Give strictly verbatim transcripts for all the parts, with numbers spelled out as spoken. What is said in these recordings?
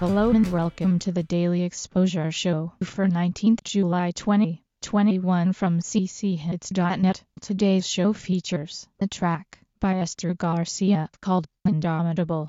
Hello and welcome to the Daily Exposure Show for nineteenth July twenty twenty-one from c c hits dot net. Today's show features a track by Esther Garcia called Indomitable.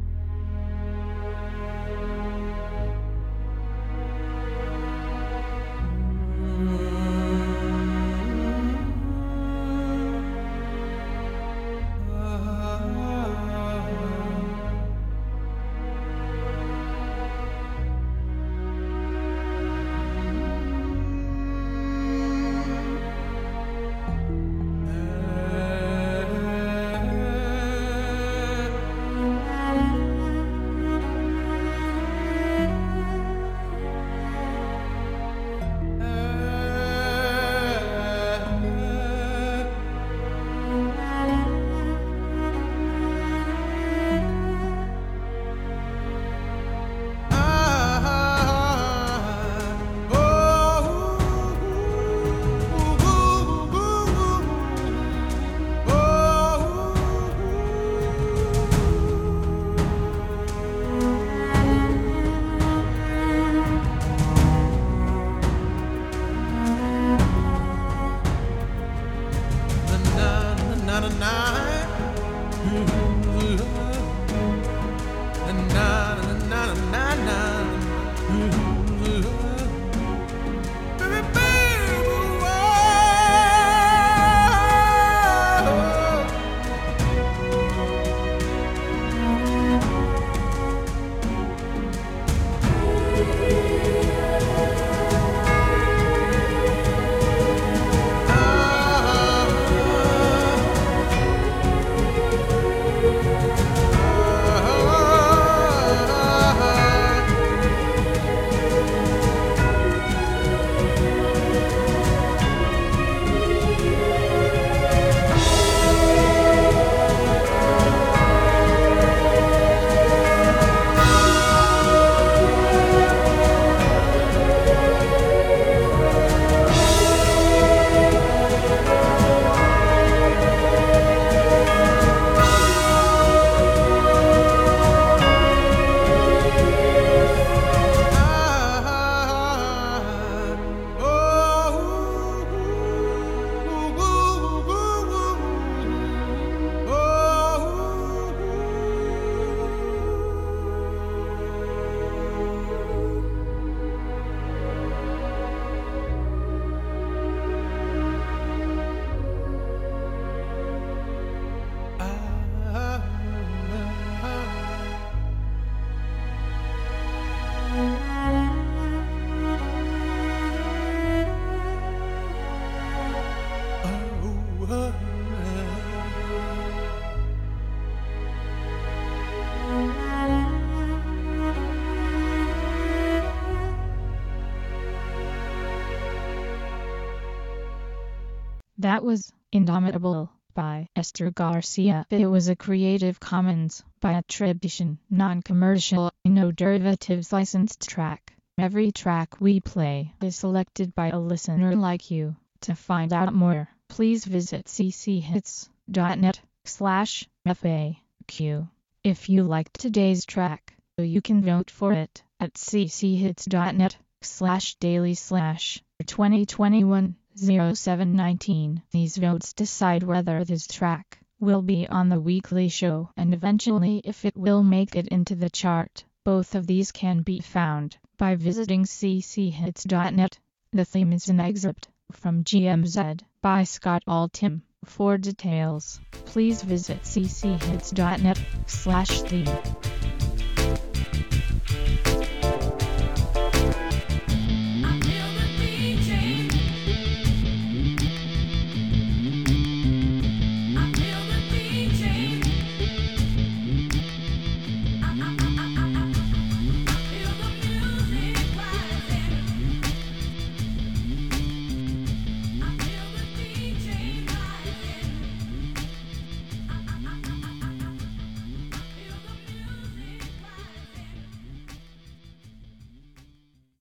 That was Indomitable by Esther Garcia. It was a Creative Commons by attribution, non-commercial, no derivatives licensed track. Every track we play is selected by a listener like you. To find out more, please visit c c hits dot net slash F A Q. If you liked today's track, you can vote for it at c c hits dot net slash daily slash twenty twenty-one oh seven nineteen. These votes decide whether this track will be on the weekly show and eventually if it will make it into the chart. Both of these can be found by visiting c c hits dot net. The theme is an excerpt from G M Z by Scott Altham. For details, please visit c c hits dot net slash theme.